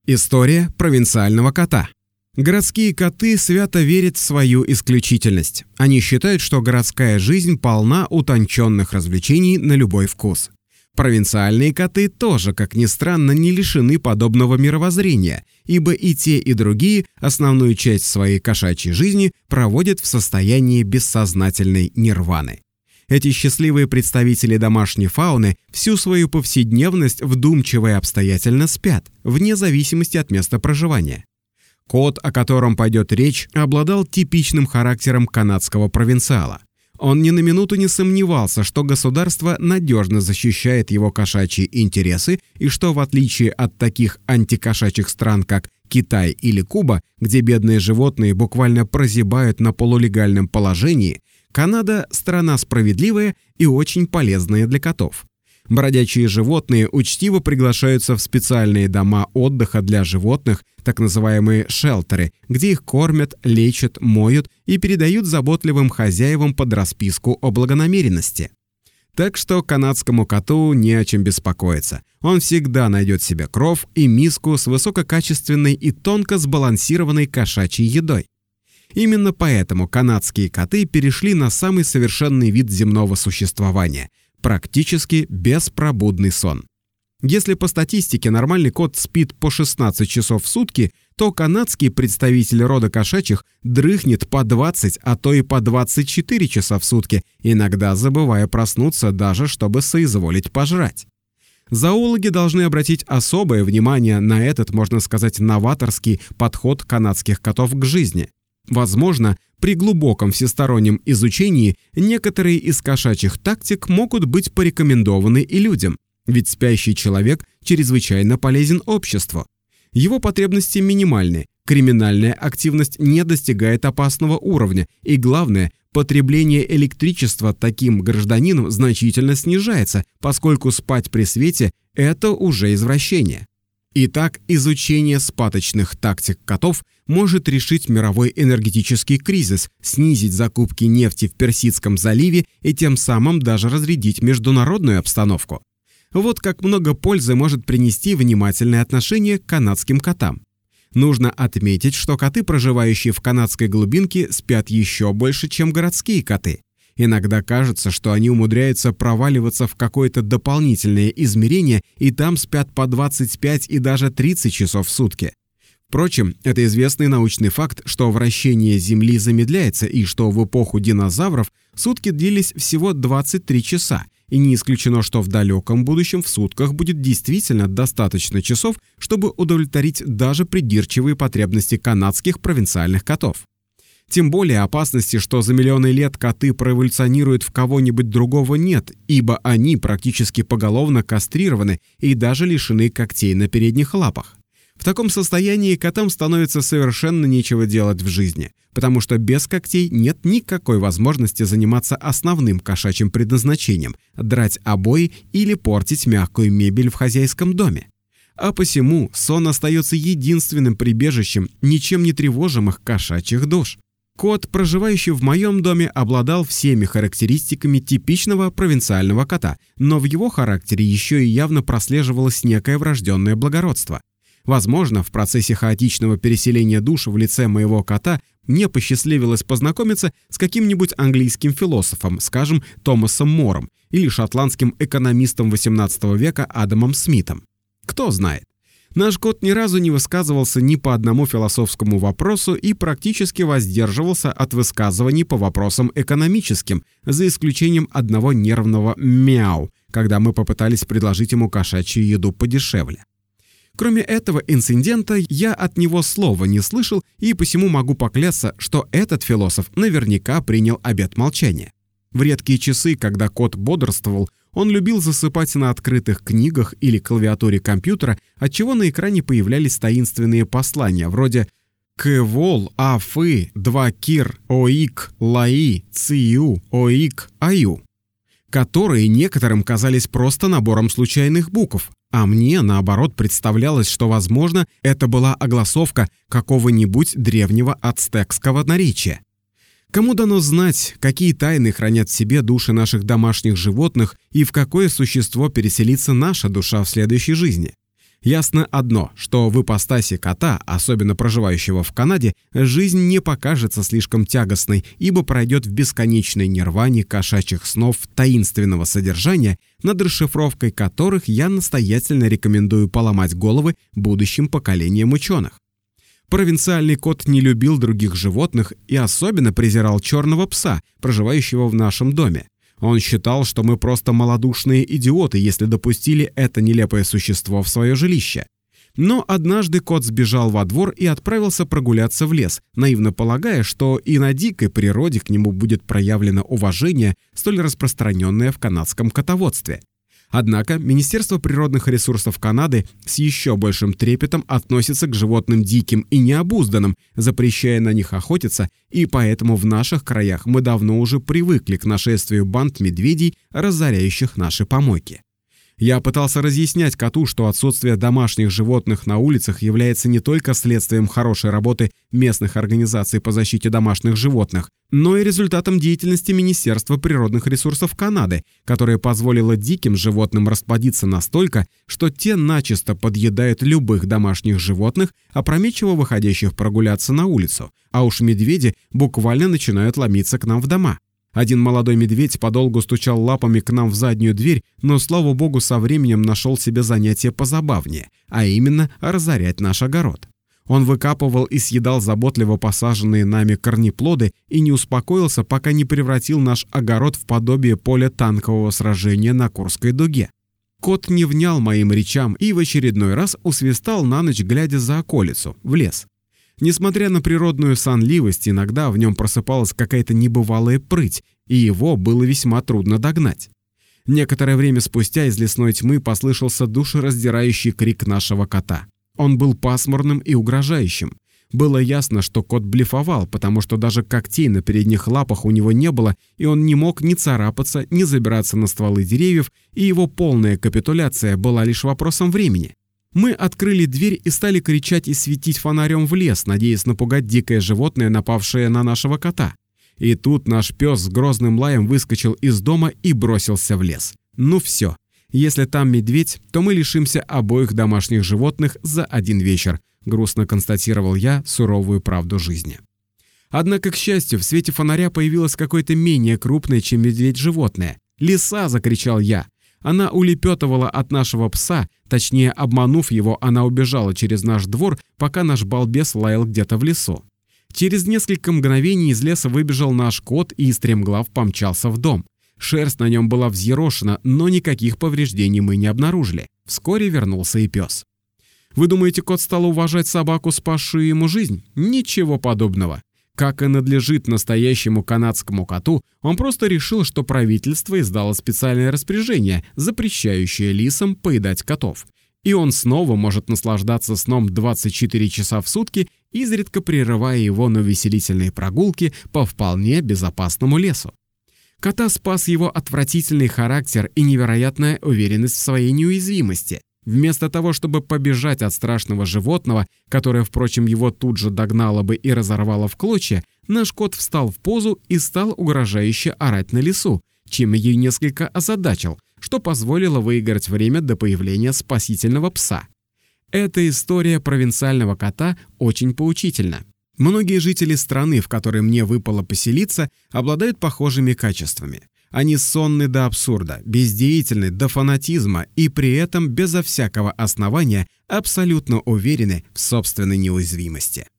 История провинциального кота. Городские коты свято верят в свою исключительность. Они считают, что городская жизнь полна утонченных развлечений на любой вкус. Провинциальные коты тоже, как ни странно, не лишены подобного мировоззрения, ибо и те, и другие основную часть своей кошачьей жизни проводят в состоянии бессознательной нирваны. Эти счастливые представители домашней фауны всю свою повседневность вдумчиво и обстоятельно спят, вне зависимости от места проживания. Кот, о котором пойдет речь, обладал типичным характером канадского провинциала. Он ни на минуту не сомневался, что государство надежно защищает его кошачьи интересы и что, в отличие от таких антикошачьих стран, как Китай или Куба, где бедные животные буквально прозябают на полулегальном положении, Канада – страна справедливая и очень полезная для котов. Бродячие животные учтиво приглашаются в специальные дома отдыха для животных, так называемые шелтеры, где их кормят, лечат, моют и передают заботливым хозяевам под расписку о благонамеренности. Так что канадскому коту не о чем беспокоиться. Он всегда найдет себе кров и миску с высококачественной и тонко сбалансированной кошачьей едой. Именно поэтому канадские коты перешли на самый совершенный вид земного существования – практически беспробудный сон. Если по статистике нормальный кот спит по 16 часов в сутки, то канадский представитель рода кошачьих дрыхнет по 20, а то и по 24 часа в сутки, иногда забывая проснуться даже, чтобы соизволить пожрать. Зоологи должны обратить особое внимание на этот, можно сказать, новаторский подход канадских котов к жизни. Возможно, при глубоком всестороннем изучении некоторые из кошачьих тактик могут быть порекомендованы и людям, ведь спящий человек чрезвычайно полезен обществу. Его потребности минимальны, криминальная активность не достигает опасного уровня, и главное, потребление электричества таким гражданином значительно снижается, поскольку спать при свете – это уже извращение. Итак, изучение спаточных тактик котов может решить мировой энергетический кризис, снизить закупки нефти в Персидском заливе и тем самым даже разрядить международную обстановку. Вот как много пользы может принести внимательное отношение к канадским котам. Нужно отметить, что коты, проживающие в канадской глубинке, спят еще больше, чем городские коты. Иногда кажется, что они умудряются проваливаться в какое-то дополнительное измерение и там спят по 25 и даже 30 часов в сутки. Впрочем, это известный научный факт, что вращение Земли замедляется и что в эпоху динозавров сутки длились всего 23 часа, и не исключено, что в далеком будущем в сутках будет действительно достаточно часов, чтобы удовлетворить даже придирчивые потребности канадских провинциальных котов. Тем более опасности, что за миллионы лет коты проэволюционируют в кого-нибудь другого, нет, ибо они практически поголовно кастрированы и даже лишены когтей на передних лапах. В таком состоянии котам становится совершенно нечего делать в жизни, потому что без когтей нет никакой возможности заниматься основным кошачьим предназначением – драть обои или портить мягкую мебель в хозяйском доме. А посему сон остается единственным прибежищем ничем не тревожимых кошачьих душ. Кот, проживающий в моем доме, обладал всеми характеристиками типичного провинциального кота, но в его характере еще и явно прослеживалось некое врожденное благородство. Возможно, в процессе хаотичного переселения душ в лице моего кота мне посчастливилось познакомиться с каким-нибудь английским философом, скажем, Томасом Мором, или шотландским экономистом XVIII века Адамом Смитом. Кто знает. Наш кот ни разу не высказывался ни по одному философскому вопросу и практически воздерживался от высказываний по вопросам экономическим, за исключением одного нервного «мяу», когда мы попытались предложить ему кошачью еду подешевле. Кроме этого инцидента, я от него слова не слышал и посему могу поклясться, что этот философ наверняка принял обет молчания. В редкие часы, когда кот бодрствовал, он любил засыпать на открытых книгах или клавиатуре компьютера, отчего на экране появлялись таинственные послания вроде «Квол, Афы, Двакир, Оик, Лаи, Цию, Оик, Аю», которые некоторым казались просто набором случайных букв, а мне, наоборот, представлялось, что, возможно, это была огласовка какого-нибудь древнего ацтекского наречия. Кому дано знать, какие тайны хранят в себе души наших домашних животных и в какое существо переселится наша душа в следующей жизни? Ясно одно, что в ипостаси кота, особенно проживающего в Канаде, жизнь не покажется слишком тягостной, ибо пройдет в бесконечной нирване кошачьих снов таинственного содержания, над расшифровкой которых я настоятельно рекомендую поломать головы будущим поколениям ученых. Провинциальный кот не любил других животных и особенно презирал черного пса, проживающего в нашем доме. Он считал, что мы просто малодушные идиоты, если допустили это нелепое существо в свое жилище. Но однажды кот сбежал во двор и отправился прогуляться в лес, наивно полагая, что и на дикой природе к нему будет проявлено уважение, столь распространенное в канадском котоводстве. Однако Министерство природных ресурсов Канады с еще большим трепетом относится к животным диким и необузданным, запрещая на них охотиться, и поэтому в наших краях мы давно уже привыкли к нашествию банд медведей, разоряющих наши помойки. Я пытался разъяснять коту, что отсутствие домашних животных на улицах является не только следствием хорошей работы местных организаций по защите домашних животных, но и результатом деятельности Министерства природных ресурсов Канады, которое позволило диким животным расплодиться настолько, что те начисто подъедают любых домашних животных, опрометчиво выходящих прогуляться на улицу, а уж медведи буквально начинают ломиться к нам в дома. Один молодой медведь подолгу стучал лапами к нам в заднюю дверь, но, слава богу, со временем нашел себе занятие позабавнее, а именно разорять наш огород. Он выкапывал и съедал заботливо посаженные нами корнеплоды и не успокоился, пока не превратил наш огород в подобие поля танкового сражения на Курской дуге. Кот не внял моим речам и в очередной раз усвистал на ночь, глядя за околицу, в лес. Несмотря на природную сонливость, иногда в нем просыпалась какая-то небывалая прыть, и его было весьма трудно догнать. Некоторое время спустя из лесной тьмы послышался душераздирающий крик нашего кота. Он был пасмурным и угрожающим. Было ясно, что кот блефовал, потому что даже когтей на передних лапах у него не было, и он не мог ни царапаться, ни забираться на стволы деревьев, и его полная капитуляция была лишь вопросом времени. Мы открыли дверь и стали кричать и светить фонарем в лес, надеясь напугать дикое животное, напавшее на нашего кота. И тут наш пес с грозным лаем выскочил из дома и бросился в лес. Ну все. Если там медведь, то мы лишимся обоих домашних животных за один вечер, грустно констатировал я суровую правду жизни. Однако, к счастью, в свете фонаря появилось какое-то менее крупное, чем медведь, животное. «Лиса!» — закричал я. Она улепетывала от нашего пса, точнее, обманув его, она убежала через наш двор, пока наш балбес лаял где-то в лесу. Через несколько мгновений из леса выбежал наш кот и стремглав помчался в дом. Шерсть на нем была взъерошена, но никаких повреждений мы не обнаружили. Вскоре вернулся и пес. Вы думаете, кот стал уважать собаку, спасшую ему жизнь? Ничего подобного. Как и надлежит настоящему канадскому коту, он просто решил, что правительство издало специальное распоряжение, запрещающее лисам поедать котов. И он снова может наслаждаться сном 24 часа в сутки, изредка прерывая его на увеселительные прогулки по вполне безопасному лесу. Кота спас его отвратительный характер и невероятная уверенность в своей неуязвимости. Вместо того, чтобы побежать от страшного животного, которое, впрочем, его тут же догнало бы и разорвало в клочья, наш кот встал в позу и стал угрожающе орать на лису, чем ее несколько озадачил, что позволило выиграть время до появления спасительного пса. Эта история провинциального кота очень поучительна. Многие жители страны, в которой мне выпало поселиться, обладают похожими качествами. Они сонны до абсурда, бездеятельны до фанатизма и при этом безо всякого основания абсолютно уверены в собственной неуязвимости.